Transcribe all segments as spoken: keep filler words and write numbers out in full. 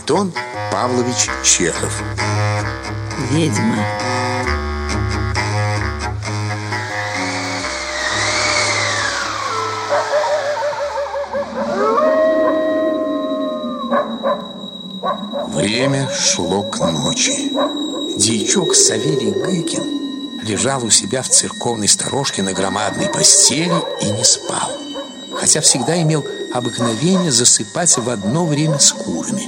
Антон Павлович Чехов. Ведьма. Время шло к ночи. Дьячок Савелий Гыкин лежал у себя в церковной сторожке на громадной постели и не спал, хотя всегда имел обыкновение засыпать в одно время с курами.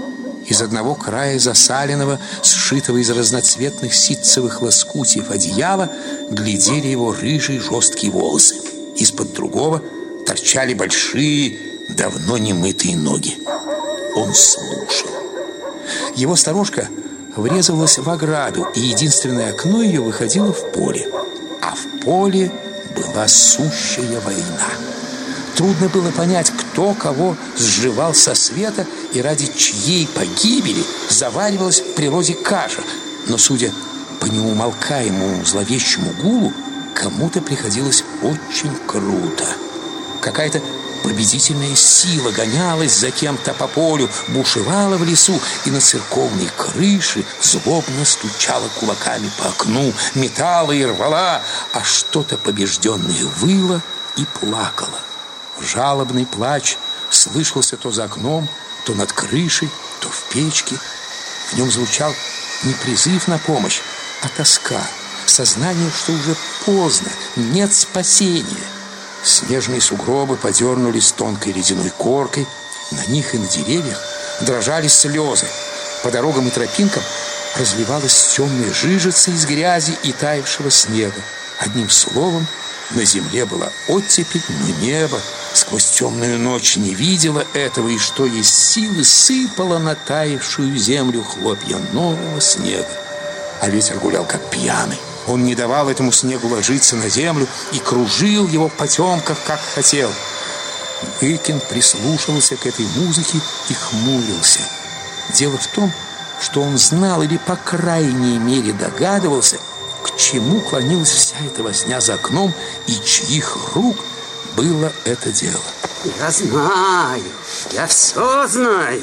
Из одного края засаленного, сшитого из разноцветных ситцевых лоскутьев одеяла, глядели его рыжие жесткие волосы. Из-под другого торчали большие, давно не мытые ноги. Он слушал. Его сторожка врезалась в ограду, и единственное окно ее выходило в поле. А в поле была сущая война. Трудно было понять, кто кого сживал со света и ради чьей погибели заваривалась в природе каша. Но, судя по неумолкаемому зловещему гулу, кому-то приходилось очень круто. Какая-то победительная сила гонялась за кем-то по полю, бушевала в лесу и на церковной крыше злобно стучала кулаками по окну, метала и рвала, а что-то побежденное выло и плакало. Жалобный плач слышался то за окном, то над крышей, то в печке. В нем звучал не призыв на помощь, а тоска, сознание, что уже поздно, нет спасения. Снежные сугробы подернулись тонкой ледяной коркой, на них и на деревьях дрожали слезы. По дорогам и тропинкам разливалась темная жижица из грязи и таявшего снега. Одним словом, на земле была оттепель, но небо сквозь темную ночь не видело этого, и что есть силы сыпало на таявшую землю хлопья нового снега. А ветер гулял как пьяный. Он не давал этому снегу ложиться на землю и кружил его в потемках, как хотел. Гыкин прислушивался к этой музыке и хмурился. Дело в том, что он знал или, по крайней мере, догадывался, к чему клонилась вся эта возня за окном и чьих рук было это дело. Я знаю, я все знаю.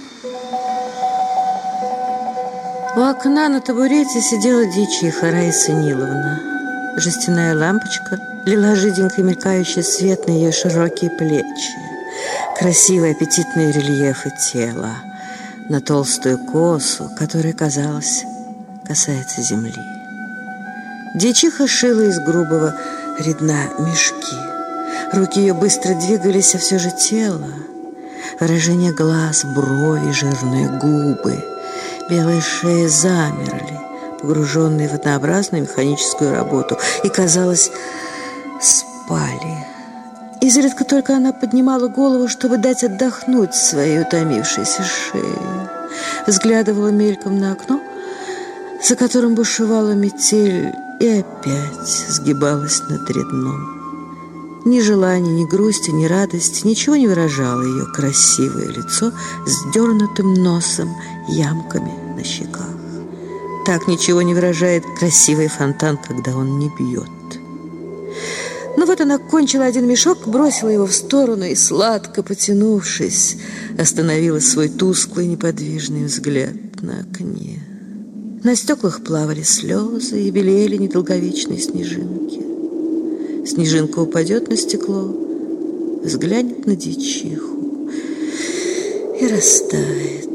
У окна на табурете сидела дьячиха Раиса Ниловна. Жестяная лампочка лила жиденько мелькающий свет на ее широкие плечи, красивые аппетитные рельефы тела, на толстую косу, которая, казалось, касается земли. Дьячиха шила из грубого редна мешки. Руки ее быстро двигались, а все же тело, выражение глаз, брови, жирные губы, белые шеи замерли, погруженные в однообразную механическую работу, и, казалось, спали. Изредка только она поднимала голову, чтобы дать отдохнуть своей утомившейся шее. Взглядывала мельком на окно, за которым бушевала метель, и опять сгибалась над редном. Ни желания, ни грусти, ни радости ничего не выражало ее красивое лицо с дернутым носом, ямками на щеках. Так ничего не выражает красивый фонтан, когда он не бьет. Ну вот она кончила один мешок, бросила его в сторону и, сладко потянувшись, остановила свой тусклый неподвижный взгляд на окне. На стеклах плавали слезы и белели недолговечные снежинки. Снежинка упадет на стекло, взглянет на дьячиху и растает.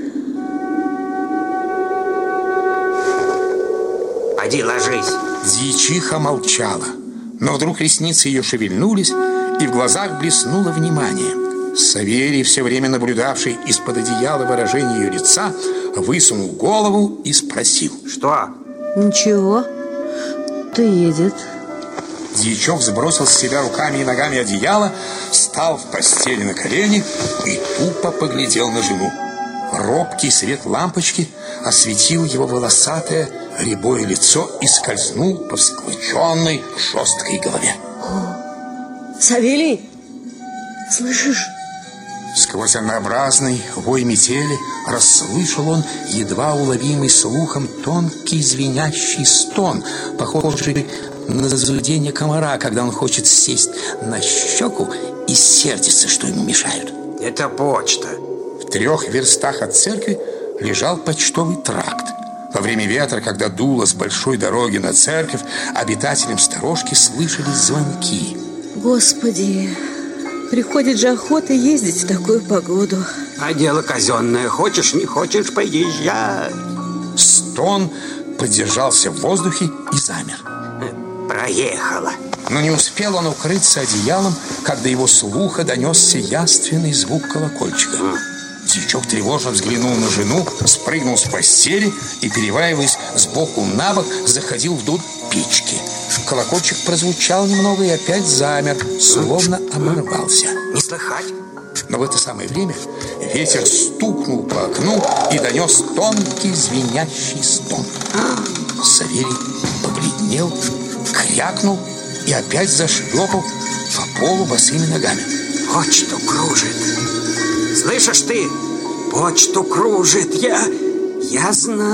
Пойди ложись. Дьячиха молчала, но вдруг ресницы ее шевельнулись, и в глазах блеснуло внимание. Савелий, все время наблюдавший из-под одеяла выражение ее лица, высунул голову и спросил: что? Ничего, ты едет. Дьячок сбросил с себя руками и ногами одеяло, встал в постели на колени и тупо поглядел на жену. Робкий свет лампочки осветил его волосатое рябое лицо и скользнул по всклоченной жесткой голове. Савелий, слышишь? Сквозь однообразный вой метели расслышал он едва уловимый слухом тонкий звенящий стон, похожий на зудение комара, когда он хочет сесть на щеку и сердится, что ему мешают. Это почта. В В трех верстах от церкви лежал почтовый тракт. Во время ветра, когда дуло с большой дороги на церковь, обитателям сторожки слышались звонки. Господи, приходит же охота ездить в такую погоду. А дело казенное, хочешь, не хочешь, поезжай. Стон подержался в воздухе и замер. Проехала. Но не успел он укрыться одеялом, как до его слуха донесся явственный звук колокольчика. Дьячок тревожно взглянул на жену, спрыгнул с постели и, переваиваясь сбоку на бок, заходил вдоль печки. Колокольчик прозвучал немного и опять замер, словно оборвался. Не слыхать. Но в это самое время ветер стукнул по окну и донес тонкий звенящий стон. Савелий побледнел, крякнул и опять зашлепал по полу босыми ногами. Почту кружит. Слышишь ты? Почту кружит. Я... я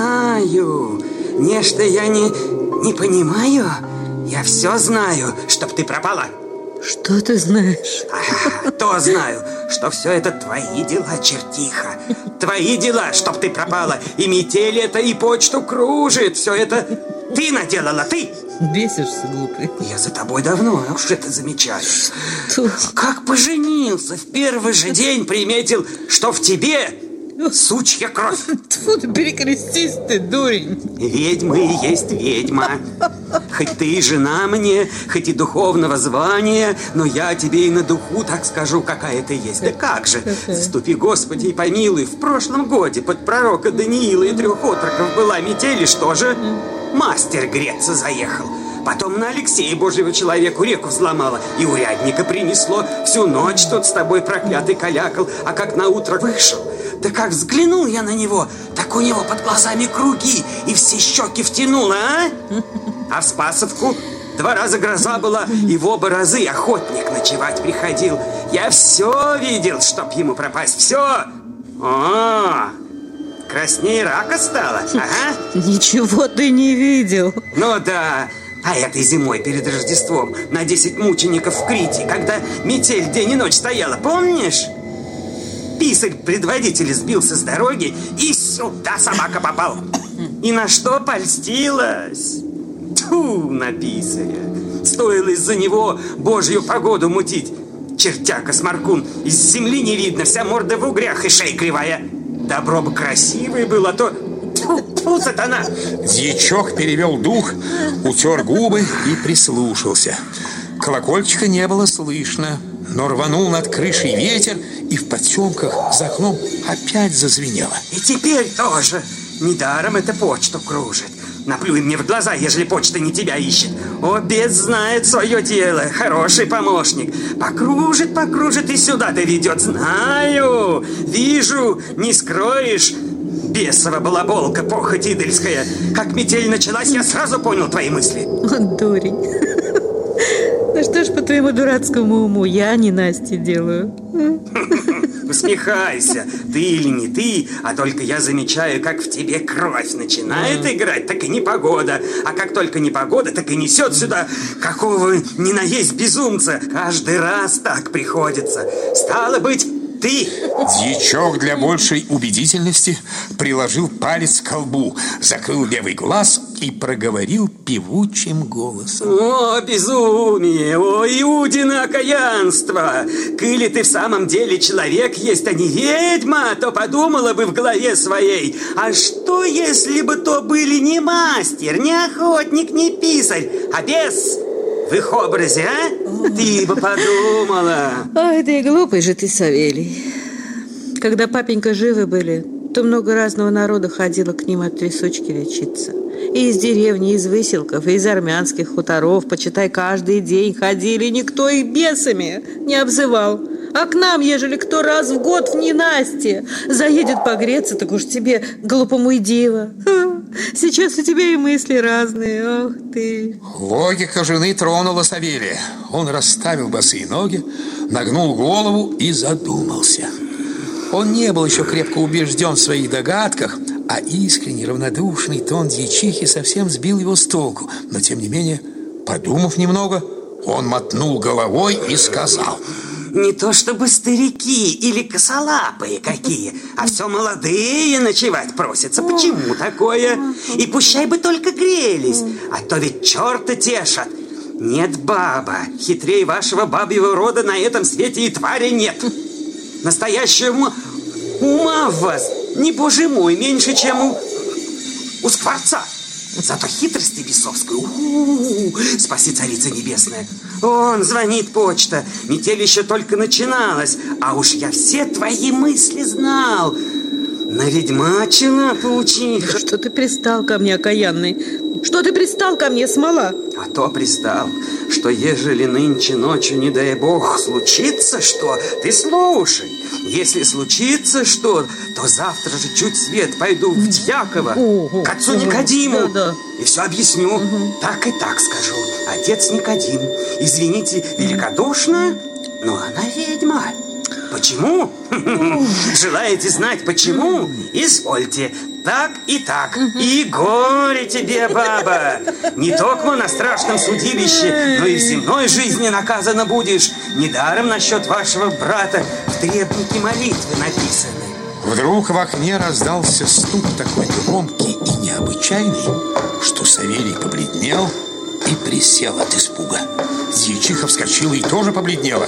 знаю. Нечто я не... не понимаю. Я все знаю, чтоб ты пропала. Что ты знаешь? А, то знаю, что все это твои дела, чертиха. Твои дела, чтоб ты пропала. И метель это, и почту кружит. Все это ты наделала, ты. Бесишься, глупый. Я за тобой давно уж это замечаю. Что? Как поженился, в первый же день приметил, что в тебе сучья кровь. Тьфу ты, перекрестись ты, дурень. Ведьма и есть ведьма. Хоть ты и жена мне, хоть и духовного звания, но я тебе и на духу так скажу, какая ты есть. Да как же, заступи, Господи, и помилуй. В прошлом годе под пророка Даниила и трех отроков была метель, и что же? Мастер греться заехал. Потом на Алексея, Божьего человеку, реку взломала, и урядника принесло. Всю ночь тут с тобой проклятый калякал, а как наутро вышел, да как взглянул я на него, так у него под глазами круги, и все щеки втянуло, а? А в Спасовку два раза гроза была, и в оба разы охотник ночевать приходил. Я все видел, чтоб ему пропасть, все. О, краснее рака стало, ага. Ничего ты не видел. Ну да. А этой зимой перед Рождеством на десять мучеников в Крите, когда метель день и ночь стояла, помнишь? Писарь-предводитель сбился с дороги, и сюда собака попала. И на что польстилась? Тьфу, на писаря. Стоило из-за него Божью погоду мутить. Чертяка-сморкун, из земли не видно, вся морда в угрях и шея кривая. Добро бы красивый был, а то... Тьфу, сатана! Дьячок перевел дух, утер губы и прислушался. Колокольчика не было слышно, но рванул над крышей ветер, и в потемках за окном опять зазвенело. И теперь тоже. Недаром эта почту кружит. Наплюй мне в глаза, ежели почта не тебя ищет. О, бес знает свое дело, хороший помощник. Покружит, покружит и сюда доведет. Знаю, вижу, не скроешь. Бесова балаболка, похоть идольская. Как метель началась, я сразу понял твои мысли. Он дурень. Ну что ж, по твоему дурацкому уму я не Насте делаю. Усмехайся. Ты или не ты, а только я замечаю, как в тебе кровь начинает играть, так и непогода. А как только непогода, так и несет сюда какого ни на есть безумца. Каждый раз так приходится. Стало быть, ты. Дьячок для большей убедительности приложил палец к колбу, закрыл левый глаз и проговорил певучим голосом. О, безумие! О, Иудино окаянство! Коли ты в самом деле человек есть, а не ведьма, то подумала бы в голове своей, а что, если бы то были не мастер, не охотник, не писарь, а бес в их образе, а? Ты бы подумала. Ой, да и глупый же ты, Савелий. Когда папенька живы были, то много разного народа ходило к ним от трясучки лечиться. И из деревни, из выселков, и из армянских хуторов, почитай, каждый день ходили, никто их бесами не обзывал. А к нам, ежели кто раз в год в ненастье заедет погреться, так уж тебе, глупому, и диво. Сейчас у тебя и мысли разные, ох ты. Логика жены тронула Савелия. Он расставил босые ноги, нагнул голову и задумался. Он не был еще крепко убежден в своих догадках, а искренний, равнодушный тон дьячихи совсем сбил его с толку. Но, тем не менее, подумав немного, он мотнул головой и сказал: Не то чтобы старики или косолапые какие, а все молодые ночевать просятся. Почему такое? И пущай бы только грелись, а то ведь черта тешат. Нет, баба, хитрее вашего бабьего рода на этом свете и твари нет. Настоящего ума в вас, не боже мой, меньше, чем у, у скворца. Зато хитрости бесовской, у-у-у, спаси, царица небесная. Он звонит почта, метель еще только начиналась, а уж я все твои мысли знал. На ведьмачина паучиха. Что ты пристал ко мне, окаянный? Что ты пристал ко мне, смола? А то пристал, что ежели нынче ночью, не дай бог, случится что, ты слушай. Если случится что, то завтра же чуть свет пойду в Дьяково, к отцу Никодиму, да, да. И все объясню. Угу. Так и так скажу. Отец Никодим, извините, великодушно, но она ведьма. Почему? Желаете знать, почему? Извольте. Так и так. И горе тебе, баба. Не только на страшном судилище, но и в земной жизни наказана будешь. Недаром насчет вашего брата в требнике молитвы написаны. Вдруг в окне раздался стук такой громкий и необычайный, что Савелий побледнел и присел от испуга. Дьячиха вскочила и тоже побледнела.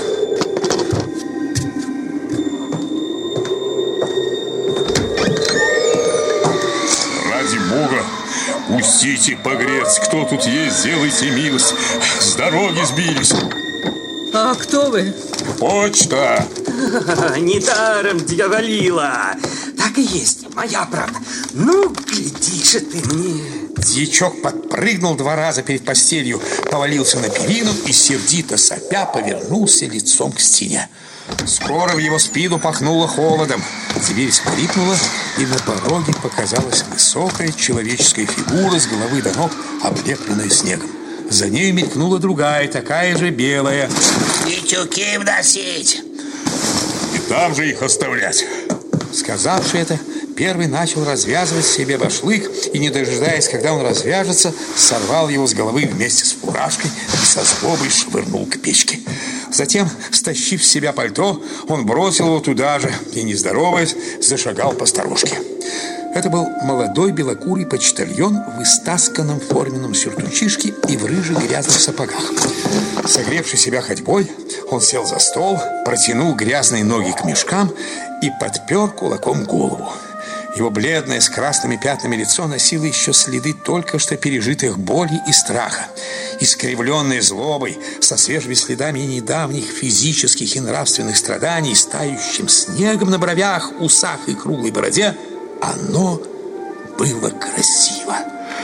Бога, пустите погреться, кто тут есть, сделайте милость. С дороги сбились. А кто вы? Почта. Недаром дьяволила. Так и есть, моя правда. Ну, гляди же ты мне. Дьячок подпрыгнул два раза перед постелью, повалился на перину и, сердито сопя, повернулся лицом к стене. Скоро в его спину пахнуло холодом. Дверь скрипнула, и на пороге показалась высокая человеческая фигура с головы до ног, облепленная снегом. За ней мелькнула другая, такая же белая. «И тюки вносить!» «И там же их оставлять!» Сказавший это, первый начал развязывать себе башлык и, не дожидаясь, когда он развяжется, сорвал его с головы вместе с фуражкой и со злобой швырнул к печке. Затем, стащив с себя пальто, он бросил его туда же и, не здороваясь, зашагал по сторожке. Это был молодой белокурый почтальон в истасканном форменном сюртучишке и в рыжих грязных сапогах. Согревший себя ходьбой, он сел за стол, протянул грязные ноги к мешкам и подпер кулаком голову. Его бледное с красными пятнами лицо носило еще следы только что пережитых боли и страха. Искривленное злобой, со свежими следами недавних физических и нравственных страданий, с тающим снегом на бровях, усах и круглой бороде, оно было красиво.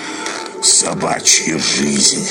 Собачья жизнь.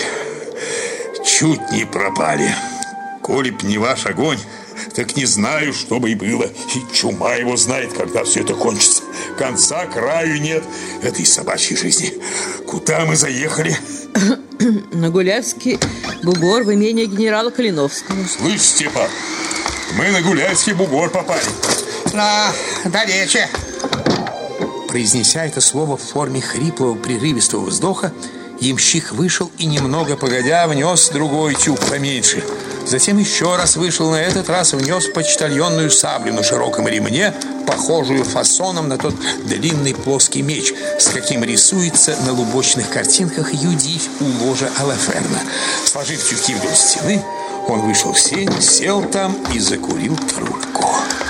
Чуть не пропали. Коли б не ваш огонь, так не знаю, что бы и было. И чума его знает, когда все это кончится. Конца краю нет этой собачьей жизни. Куда мы заехали? На Гуляйский бугор в имение генерала Калиновского. Слышь, Степан, мы на Гуляйский бугор попали. А, далече. Произнеся это слово в форме хриплого прерывистого вздоха, ямщик вышел и, немного погодя, внес другой тюк поменьше. Затем еще раз вышел, на этот раз внес почтальонную саблю на широком ремне, похожую фасоном на тот длинный плоский меч, с каким рисуется на лубочных картинках Юдивь у ложа Алаферна. Сложив тюки вдоль стены, он вышел в сень, сел там и закурил трубку.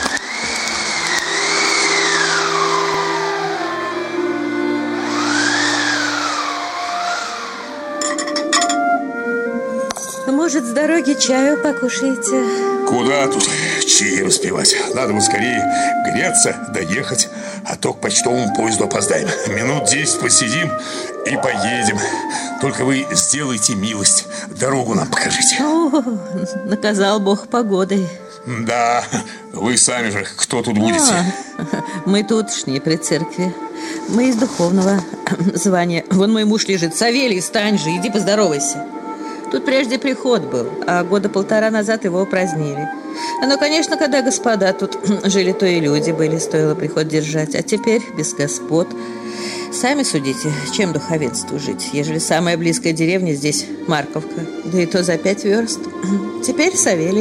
Может, с дороги чаю покушаете? Куда тут чаи распивать? Надо бы скорее греться, доехать, а то к почтовому поезду опоздаем. Минут десять посидим и поедем. Только вы сделайте милость, дорогу нам покажите. О, наказал Бог погодой. Да, вы сами же, кто тут будете? А, мы тутшние при церкви. Мы из духовного звания. Вон мой муж лежит. Савелий, встань же, иди поздоровайся. Тут прежде приход был, а года полтора назад его упразднили. Но, конечно, когда господа тут жили, то и люди были, стоило приход держать. А теперь без господ. Сами судите, чем духовенству жить, ежели самая близкая деревня здесь Марковка, да и то за пять верст. Теперь Савелий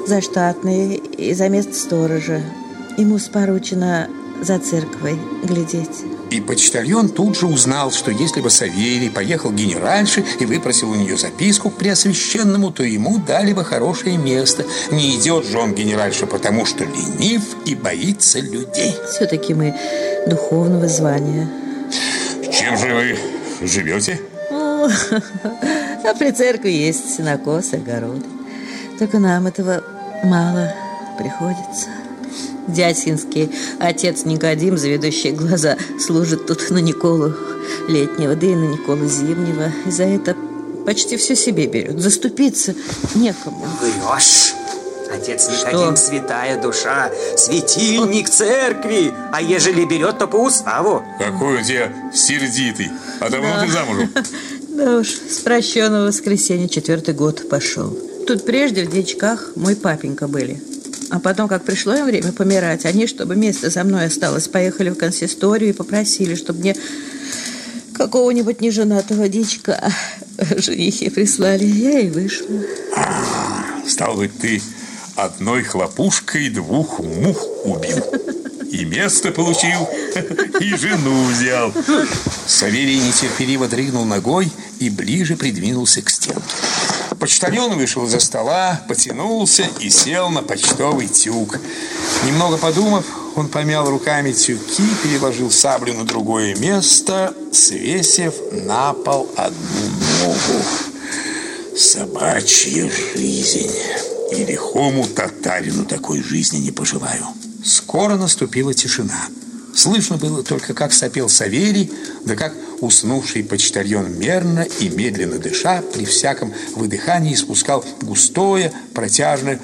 за штатные и за место сторожа. Ему споручено за церквой глядеть. И почтальон тут же узнал, что если бы Савелий поехал к генеральше и выпросил у нее записку к Преосвященному, то ему дали бы хорошее место. Не идет же он к генеральше, потому что ленив и боится людей. Все-таки мы духовного звания. Чем же вы живете? О, а при церкви есть сенокос и огород. Только нам этого мало приходится. Дядькинский отец Никодим, заведущий глаза, служит тут на Николу летнего, да и на Николу зимнего. И за это почти все себе берет. Заступиться некому. Врешь. Отец Никодим — святая душа, светильник церкви. А ежели берет, то по уставу. Какой у тебя сердитый. А давно да. ты замужем? Да уж, с прощенного воскресенья четвертый год пошел. Тут прежде в дьячках мой папенька были. А потом, как пришло им время помирать, они, чтобы место за мной осталось, поехали в консисторию и попросили, чтобы мне какого-нибудь неженатого дичка женихи прислали. Я и вышла. А, стал быть, ты одной хлопушкой двух мух убил. И место получил, и жену взял. Савелий нетерпеливо дрыгнул ногой и ближе придвинулся к стенке. Почтальон вышел из-за стола, потянулся и сел на почтовый тюк. Немного подумав, он помял руками тюки, переложил саблю на другое место, свесив на пол одну ногу. Собачья жизнь. И лихому татарину такой жизни не пожелаю. Скоро наступила тишина. Слышно было только, как сопел Савелий, да как уснувший почтальон мерно и медленно дыша при всяком выдыхании испускал густое, протяжное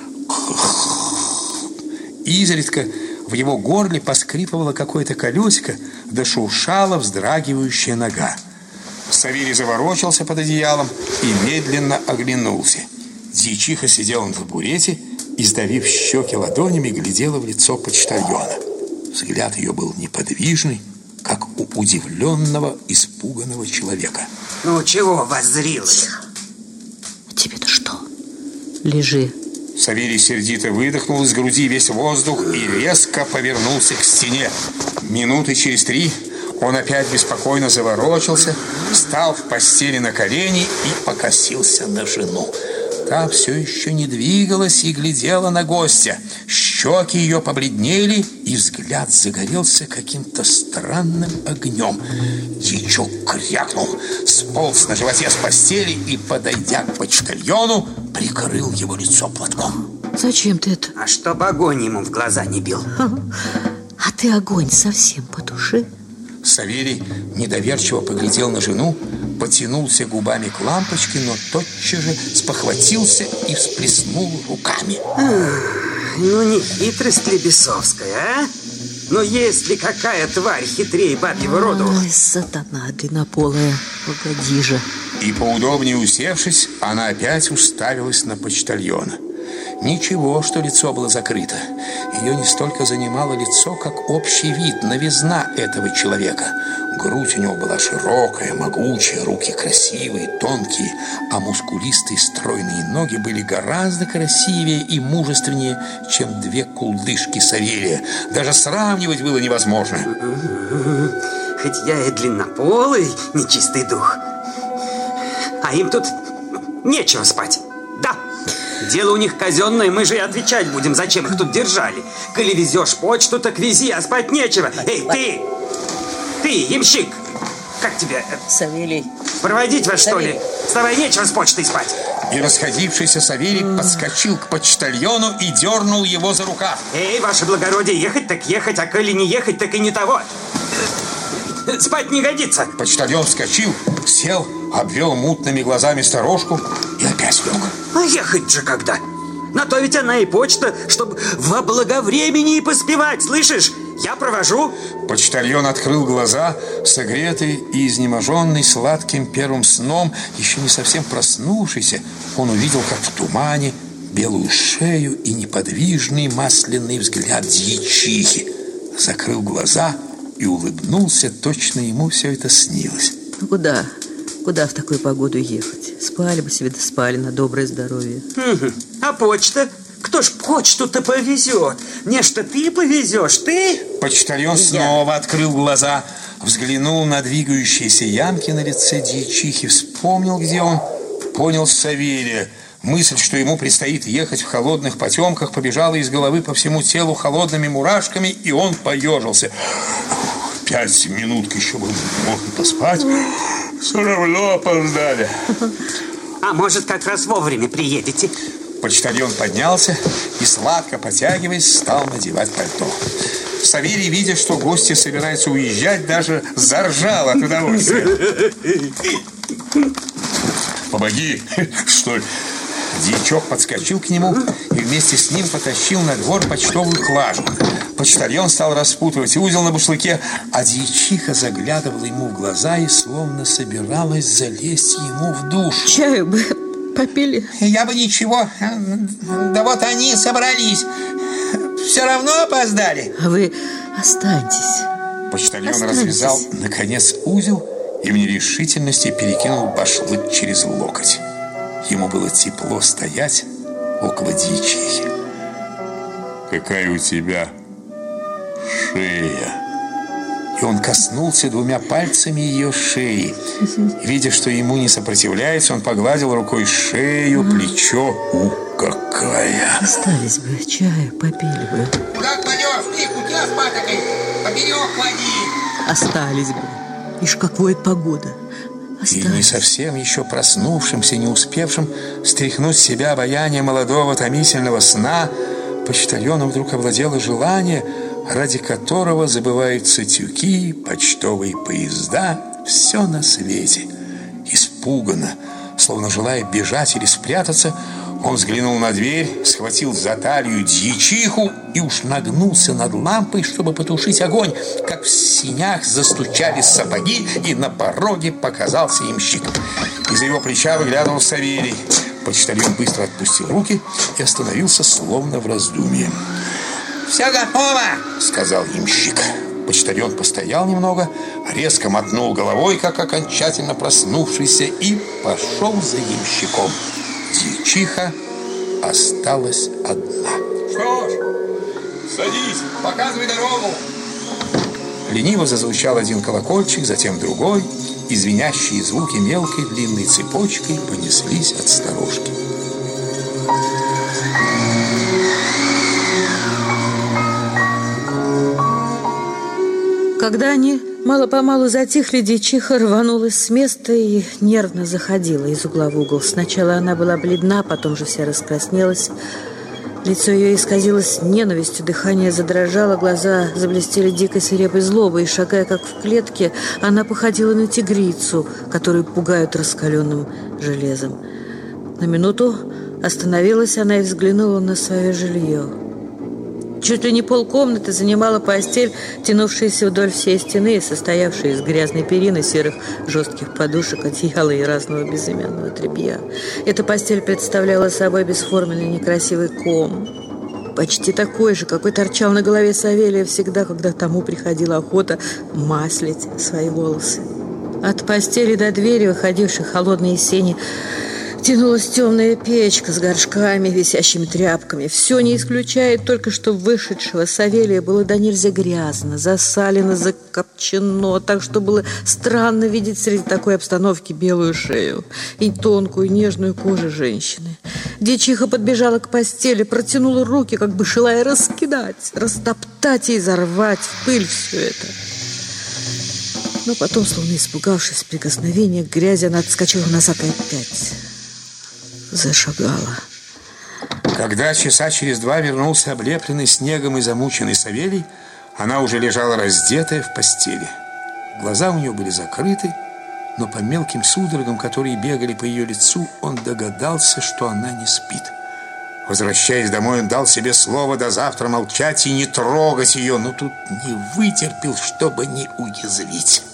изредка в его горле поскрипывало какое-то колесико, да шуршала вздрагивающая нога. Савелий заворочался под одеялом и медленно оглянулся. Дьячиха сидела на табурете и, сдавив щеки ладонями, глядела в лицо почтальона. Взгляд ее был неподвижный, как у удивленного, испуганного человека. Ну, чего воззрилась? Тебе-то что? Лежи. Савелий сердито выдохнул из груди весь воздух и резко повернулся к стене. Минуты через три он опять беспокойно заворочился, встал в постели на колени и покосился на жену. Та все еще не двигалась и глядела на гостя. Щеки ее побледнели, и взгляд загорелся каким-то странным огнем. Дьячок крякнул, сполз на животе с постели и, подойдя к почтальону, прикрыл его лицо платком. Зачем ты это? А чтоб огонь ему в глаза не бил. А ты огонь совсем потуши. Савелий недоверчиво поглядел на жену, потянулся губами к лампочке, но тотчас же спохватился и всплеснул руками. Ну, не хитрость ли бесовская, а? Ну, есть ли какая тварь хитрее бабьего рода? Ой, сатана длиннополая, погоди же. И поудобнее усевшись, она опять уставилась на почтальона. Ничего, что лицо было закрыто. Ее не столько занимало лицо, как общий вид, новизна этого человека. Грудь у него была широкая, могучая, руки красивые, тонкие, а мускулистые стройные ноги были гораздо красивее и мужественнее, чем две кулдышки Савелия. Даже сравнивать было невозможно. Хоть я и длиннополый, нечистый дух, а им тут нечего спать. Да, дело у них казенное, мы же и отвечать будем, зачем их тут держали. Коли везешь почту, так вези, а спать нечего. Эй, ты! Ты, ямщик! Как тебя? Савелий. Проводить вас, что ли? Вставай, нечего с почтой спать. И расходившийся Савелий подскочил к почтальону и дернул его за рукав. Эй, ваше благородие, ехать так ехать, а коли не ехать, так и не того. Спать не годится. Почтальон вскочил, сел, обвел мутными глазами сторожку и опять лег. А ехать же когда? На то ведь она и почта, чтобы во благовремени и поспевать, слышишь? Я провожу. Почтальон открыл глаза, согретый и изнеможенный сладким первым сном, еще не совсем проснувшийся. Он увидел, как в тумане, белую шею и неподвижный масляный взгляд дьячихи. Закрыл глаза и улыбнулся, точно ему все это снилось. Ну куда? Куда в такую погоду ехать? Спали бы себе, да спали на доброе здоровье. Угу. А почта? Кто ж почту-то повезет? Не что ты повезешь, ты? Почтальон снова открыл глаза, взглянул на двигающиеся ямки на лице дьячихи, вспомнил, где он, понял Савелия. Мысль, что ему предстоит ехать в холодных потемках, побежала из головы по всему телу холодными мурашками, и он поежился. Пять минут еще бы можно поспать. Все равно опоздали. А может, как раз вовремя приедете? Почтальон поднялся и, сладко потягиваясь, стал надевать пальто. Савелий, видя, что гости собираются уезжать, даже заржал от удовольствия. Помоги, что ли? Дьячок подскочил к нему и вместе с ним потащил на двор почтовую клажу. Почтальон стал распутывать узел на башлыке, а дьячиха заглядывала ему в глаза и словно собиралась залезть ему в душу. Чаю бы попили. Я бы ничего. Да вот они собрались. Все равно опоздали. А вы останьтесь. Почтальон Останьтесь. развязал, наконец, узел и в нерешительности перекинул башлык через локоть. Ему было тепло стоять около дьячихи. Какая у тебя шея! И он коснулся двумя пальцами ее шеи. Видя, что ему не сопротивляется, он погладил рукой шею, плечо. У, какая! Остались бы, чаю попили бы. Куда кладешь? Их у тебя с патокой. Поперек клади. Остались бы. Ишь, какой погода. И не совсем еще проснувшимся, не успевшим стряхнуть с себя обаяние молодого томительного сна, почтальону вдруг овладело желание, ради которого забываются тюки, почтовые поезда, все на свете. Испуганно, словно желая бежать или спрятаться, он взглянул на дверь, схватил за талию дьячиху и уж нагнулся над лампой, чтобы потушить огонь, как в синях застучали сапоги, и на пороге показался ямщик. Из-за его плеча выглядывал Савелий. Почтальон быстро отпустил руки и остановился, словно в раздумье. «Все готово!» — сказал ямщик. Почтальон постоял немного, резко мотнул головой, как окончательно проснувшийся, и пошел за ямщиком. Дьячиха осталась одна. Что ж, садись, показывай дорогу. Лениво зазвучал один колокольчик, затем другой, и звенящие звуки мелкой длинной цепочкой понеслись от сторожки. Когда они мало-помалу затихли, дьячиха рванулась с места и нервно заходила из угла в угол. Сначала она была бледна, потом же вся раскраснелась. Лицо ее исказилось ненавистью, дыхание задрожало, глаза заблестели дикой свирепой злобой, и, шагая как в клетке, она походила на тигрицу, которую пугают раскаленным железом. На минуту остановилась она и взглянула на свое жилье. Чуть ли не полкомнаты занимала постель, тянувшаяся вдоль всей стены и состоявшая из грязной перины, серых жестких подушек, одеяла и разного безымянного тряпья. Эта постель представляла собой бесформенный некрасивый ком, почти такой же, какой торчал на голове Савелия всегда, когда тому приходила охота маслить свои волосы. От постели до двери, выходившей холодные сени, тянулась темная печка с горшками, висящими тряпками. Все не исключает, только что вышедшего Савелия было до нельзя грязно, засалено, закопчено, так что было странно видеть среди такой обстановки белую шею и тонкую нежную кожу женщины. Дьячиха подбежала к постели, протянула руки, как бы желая раскидать, растоптать и изорвать в пыль все это. Но потом, словно испугавшись прикосновения к грязи, она отскочила назад и опять зашагала. Когда часа через два вернулся облепленный снегом и замученный Савелий, она уже лежала раздетая в постели. Глаза у нее были закрыты, но по мелким судорогам, которые бегали по ее лицу, он догадался, что она не спит. Возвращаясь домой, он дал себе слово до завтра молчать и не трогать ее, но тут не вытерпел, чтобы не уязвить.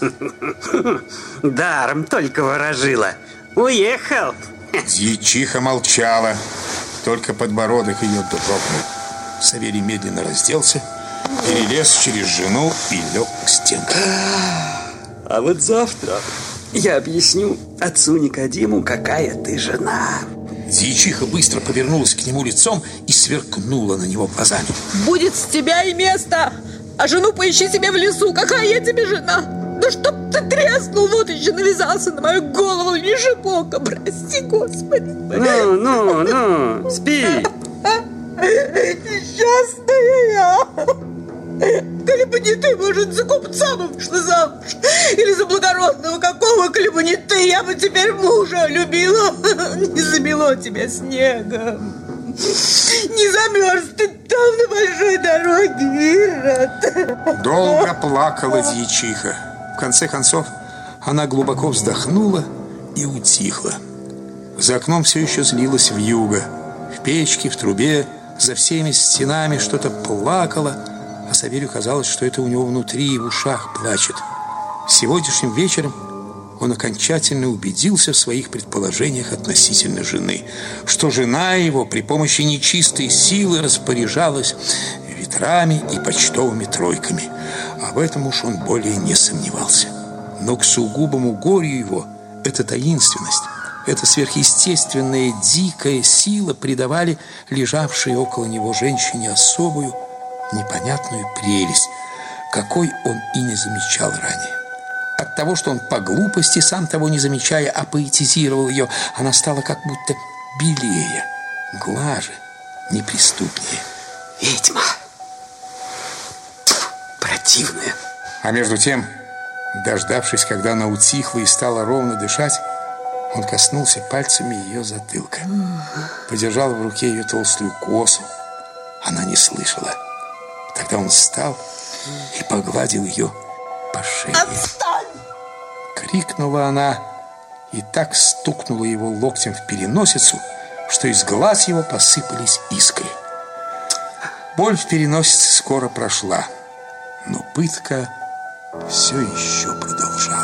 Даром только ворожила. Уехал. Дьячиха молчала, только подбородок ее дрогнул. Савелий медленно разделся, перелез через жену и лег к стенке. А вот завтра я объясню отцу Никодиму, какая ты жена. Дьячиха быстро повернулась к нему лицом и сверкнула на него глазами. Будет с тебя и место, а жену поищи себе в лесу. Какая я тебе жена? Да чтоб ты треснул, вот еще навязался на мою голову лежебока. Прости, Господи. Ну, ну, ну, спи. Несчастная я. Коли бы не ты, может, за купца бы вышла замуж. Или за благородного какого, коли бы не ты, я бы теперь мужа любила. Не замело тебя снегом. Не замерз ты там на большой дороге, Ирод. Долго плакала дьячиха. В конце концов, она глубоко вздохнула и утихла. За окном все еще злилась вьюга. В печке, в трубе, за всеми стенами что-то плакало, а Савелью казалось, что это у него внутри и в ушах плачет. Сегодняшним вечером он окончательно убедился в своих предположениях относительно жены, что жена его при помощи нечистой силы распоряжалась ветрами и почтовыми тройками. Об этом уж он более не сомневался. Но к сугубому горю его эта таинственность, эта сверхъестественная дикая сила придавали лежавшей около него женщине особую, непонятную прелесть, какой он и не замечал ранее. От того, что он по глупости, сам того не замечая, апоэтизировал ее, она стала как будто белее, глаже, неприступнее. Ведьма. Тьфу, противная. А между тем, дождавшись, когда она утихла и стала ровно дышать, он коснулся пальцами ее затылка, подержал в руке ее толстую косу. Она не слышала. Тогда он встал и погладил ее по шее. Отстань! Крикнула она и так стукнула его локтем в переносицу, что из глаз его посыпались искры. Боль в переносице скоро прошла, но пытка все еще продолжалась.